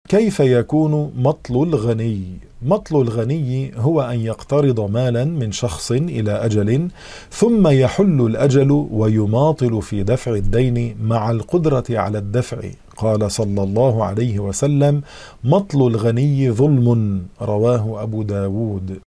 كيف يكون مطل الغني؟ مطل الغني هو أن يقترض مالا من شخص إلى أجل، ثم يحل الأجل ويماطل في دفع الدين مع القدرة على الدفع. قال صلى الله عليه وسلم: مطل الغني ظلم. رواه أبو داود.